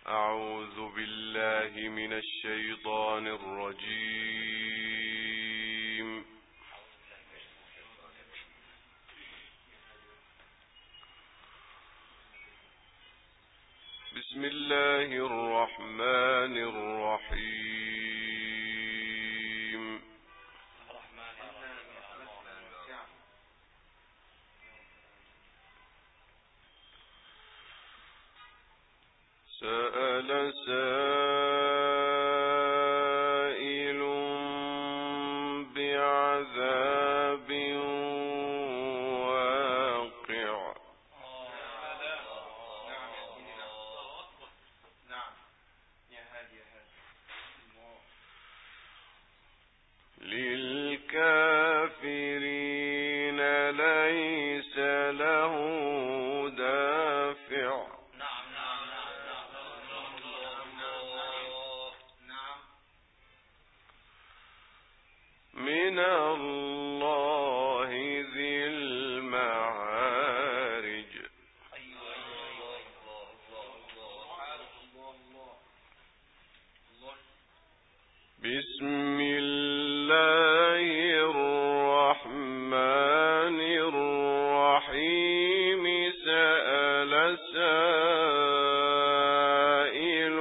أعوذ بالله من الشيطان الرجيم. بسم الله الرحمن الرحيم. سأل سائل بعذاب واقع. للكافرين ليس له دافع. من الله ذي المعارج. بسم الله الرحمن الرحيم. سأل سائل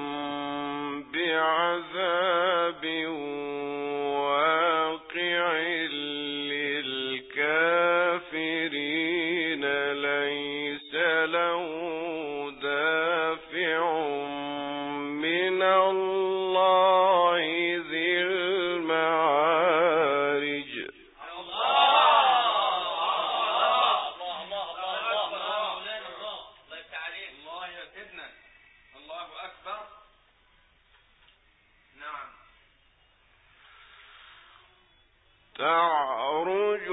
بعذاب للكافرين ليس له دافع. من الله ذي المعارج. تعرج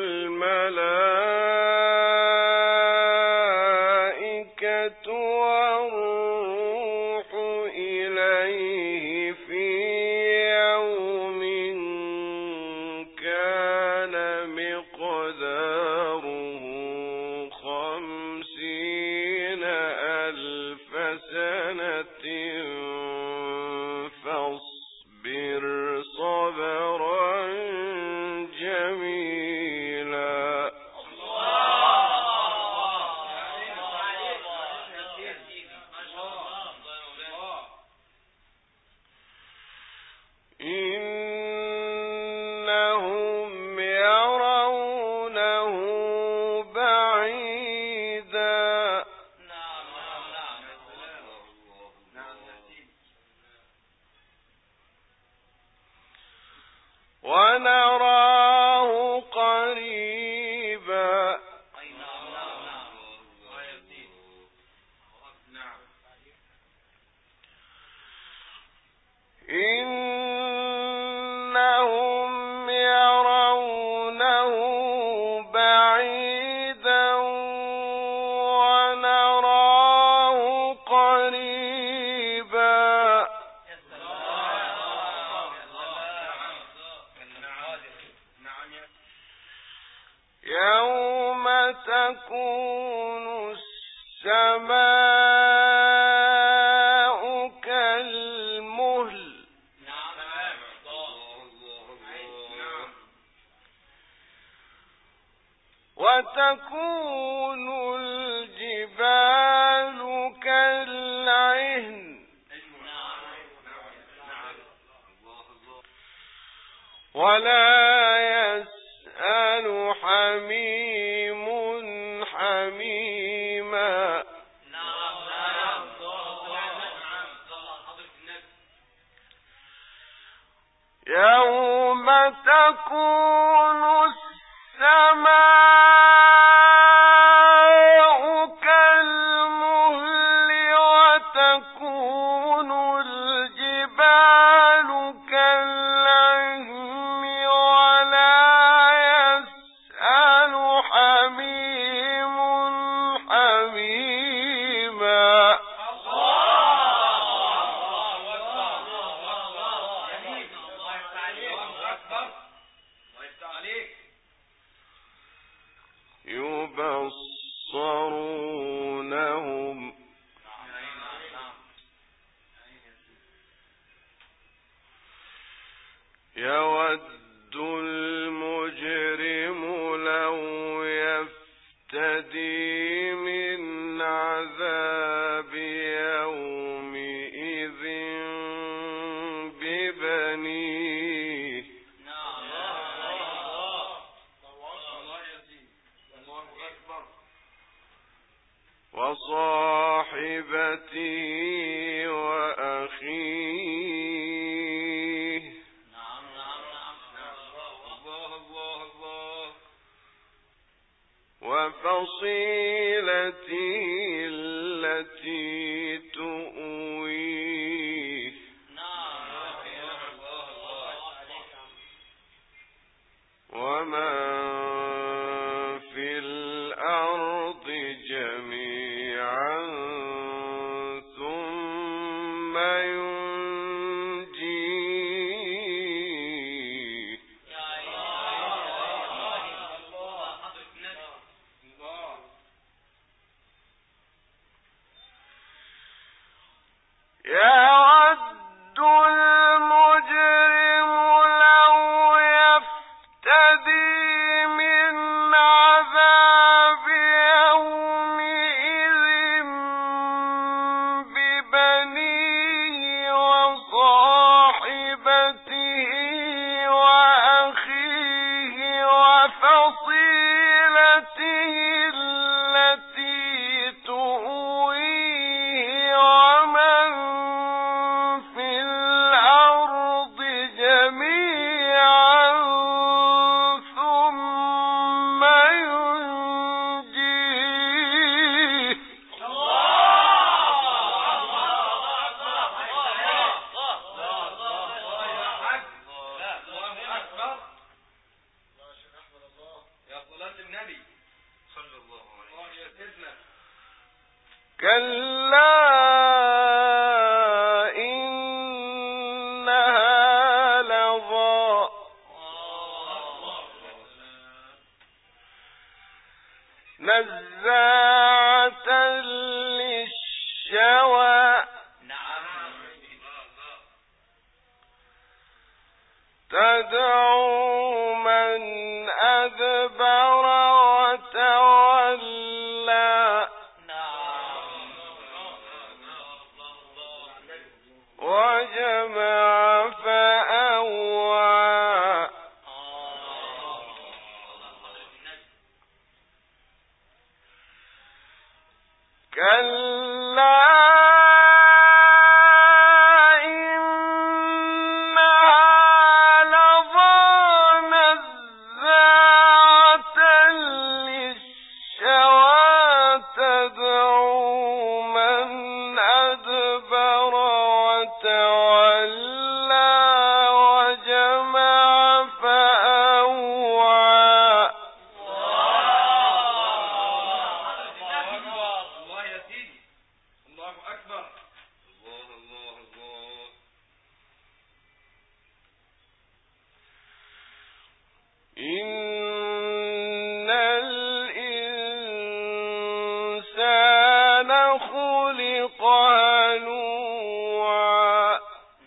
الملائكة والروح إليه في يوم كان مقداره 50,000 سنة. فاصبر صبرا جميلا. إنهم يرونه بعيدا. ونراه قريبا. إنهم يرونه بعيدا ونراه قريبا. يوم تكون السماء كالمهل. وتكون الجبال كالعهن. ولا يسأل حميم حميما. يوم تكون السماء كالمهل وتكون الجبال كالعهن. ولا يسأل حميم حميما. يبصرونهم يفتدي من عذاب يومئذ ببنيه وصاحبته وأخيه وفصيلته التي تؤويه ومن في الأرض جميعا ثم ينجيه يود المجرم لو يفتدي من عذاب يومئذ ببنيه وصاحبته وأخيه وفصيلته التي تؤويه ومن في الأرض جميعا ثم ينجيه كلا إنها لظى نزاعة للشوى تدعو من أدبر وتولى وجمع فأوعى كلا إنها لظى نزاعة للشوى تدعو من أدبر وتولى وجمع فأوعى إن الإنسان خلق هلوعا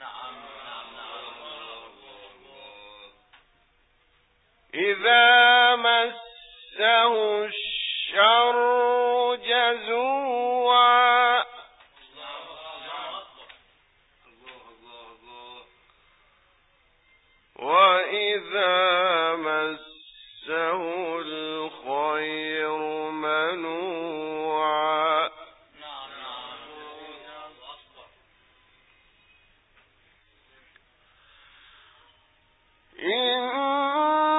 إذا مسه الشر جزوعا وإذا مسه الخير منوعا إن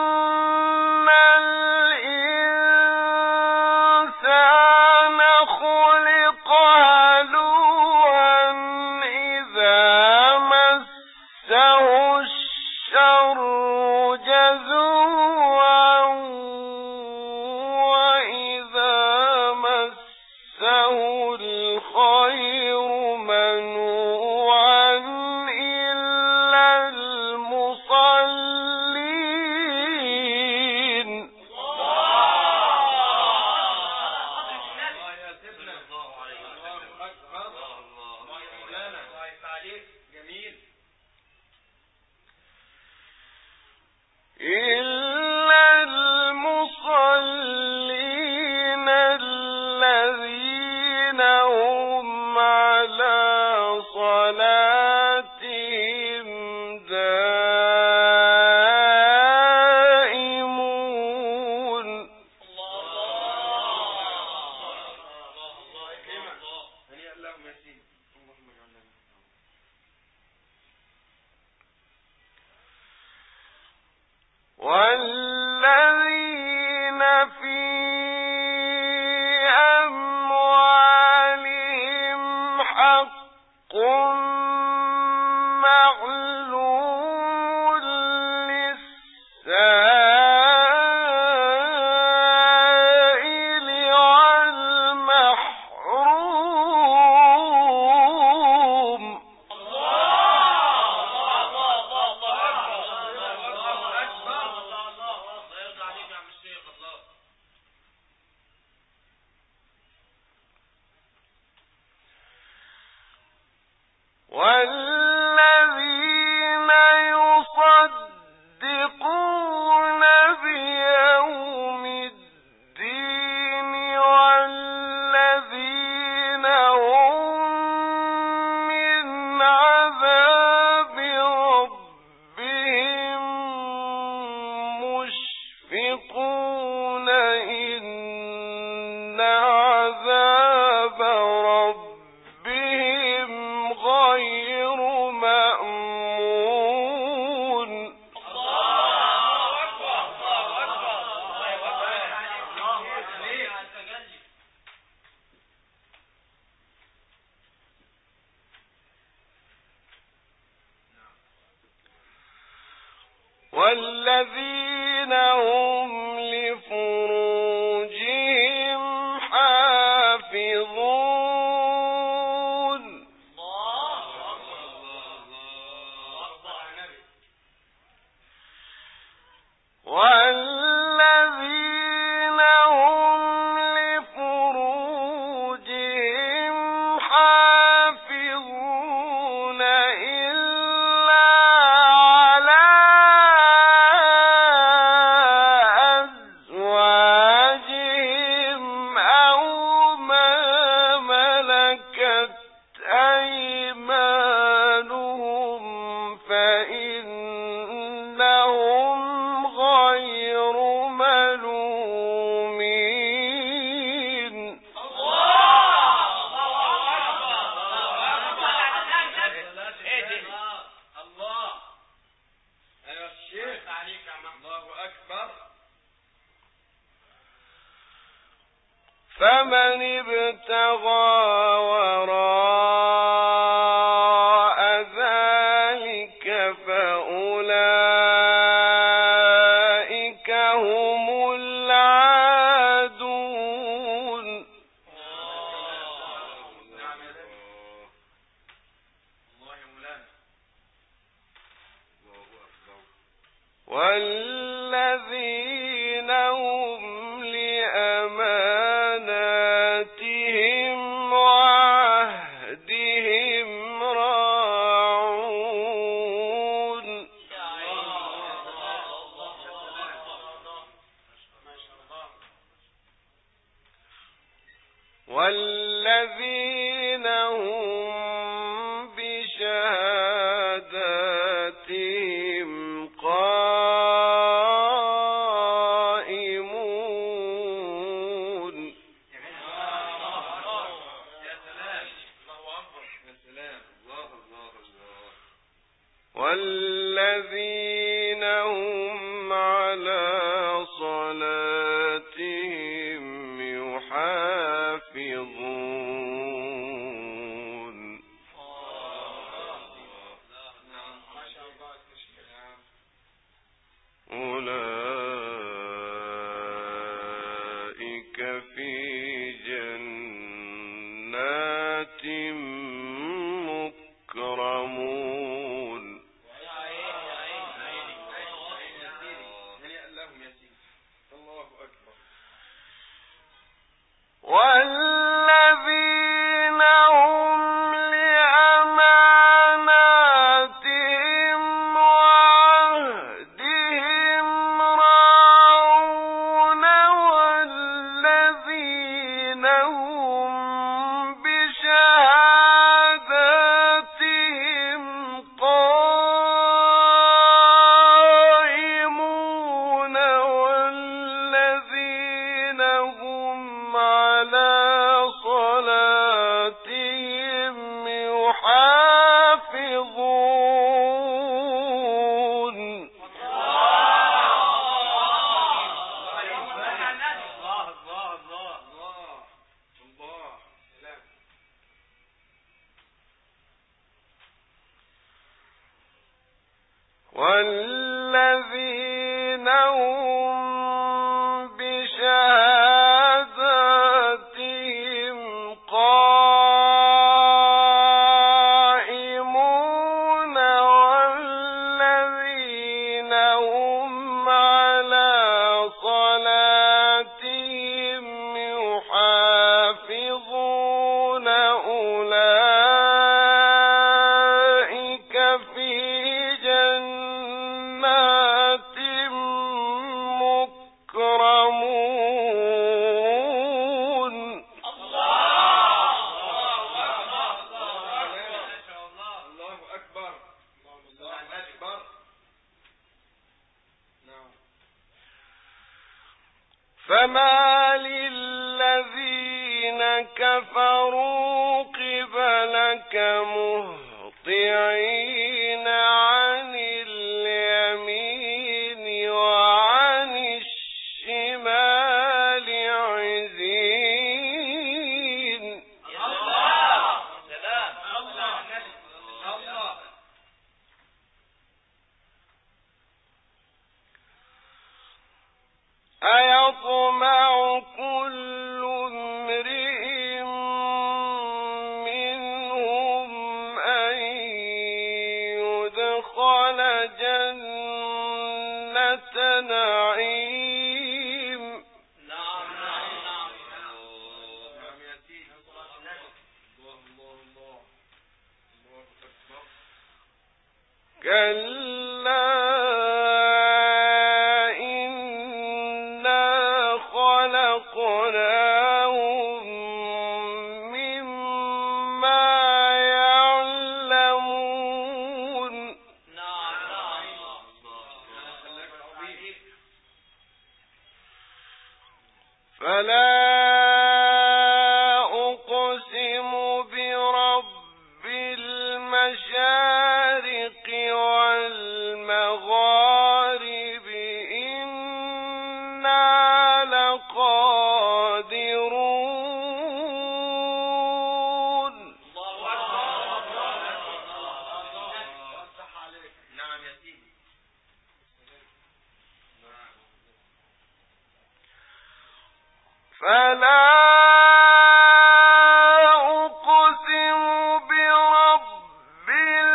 الإنسان خلق هم على صلاتهم دائمون والذين في أموالهم حق معلوم للسائل والمحروم والذين يصدقون بيوم الدين والذين هم من عذاب ربهم مشفقون إن عذاب ربهم غير مأمون والذين هم لفروجهم حافظون والذين هم لفروجهم حافظون إلا على أزواجهم أو ما ملكت أيمانهم فإنهم غير ملومين فمن ابتغى وراء ذلك فأولئك هم العادون والذين هم لأماناتهم وعهدهم راعون والذين هم بشهاداتهم قائمون والذين هم على صلاتهم يحافظون أولئك في جنات مكرمون والذين هم لأماناتهم وعهدهم راعون والذين هم والذين هم بشهاداتهم قائمون والذين هم على صلاتهم يحافظون أولئك في جنات مكرمون. الله أكبر. فما للذين كفروا قبلك مهطعين عن اليمين وعن الشمال عزين. أيطمع كل امرئ منهم أن يدخل جنة نعيم. كلا إنا خلقناهم مما يعلمون. فلا أقسم برب المشارق والمغارب إنا لقادرون. نعم يا سيدي. فلا أقسم برب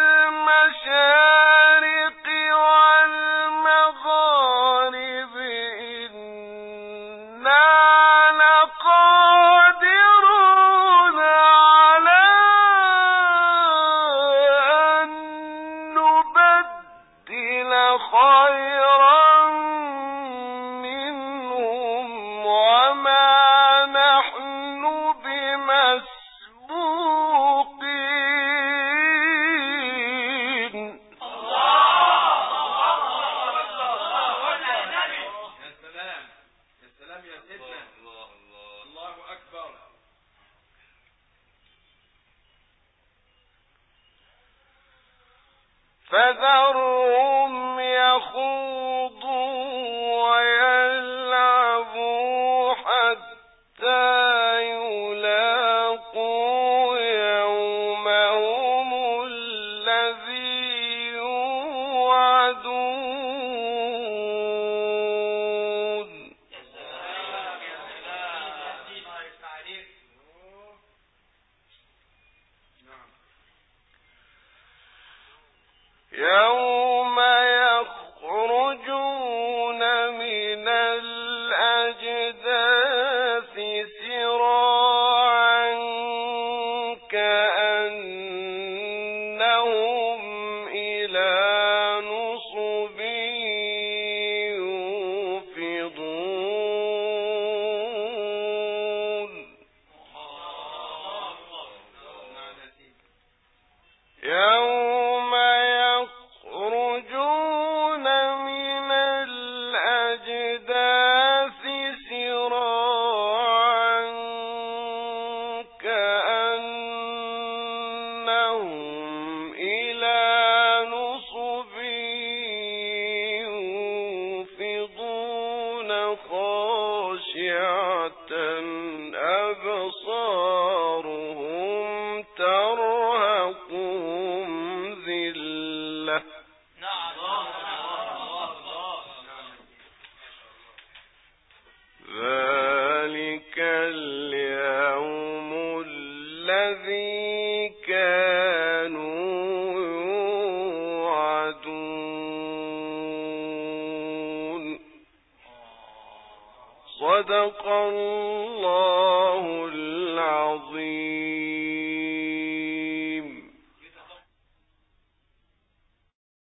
المشارق والمغارب إنا لقادرون على أن نبدل خيرا منهم وما نحن بمسبوقين. يا سلام يا سيدنا. الله أكبر. فذرهم يخوضوا ويلعبوا حتى يلاقوا يومهم الذي يوعدون. يوم يخرجون من الأجداث سراعا كأنهم إلى نصب يوفضون. يوم يخرجون من الأجداث سراعا كأنهم إلى نصب يوفضون خاشعة أبصارهم ترهقهم ذلة. نعم. صدق الله العظيم.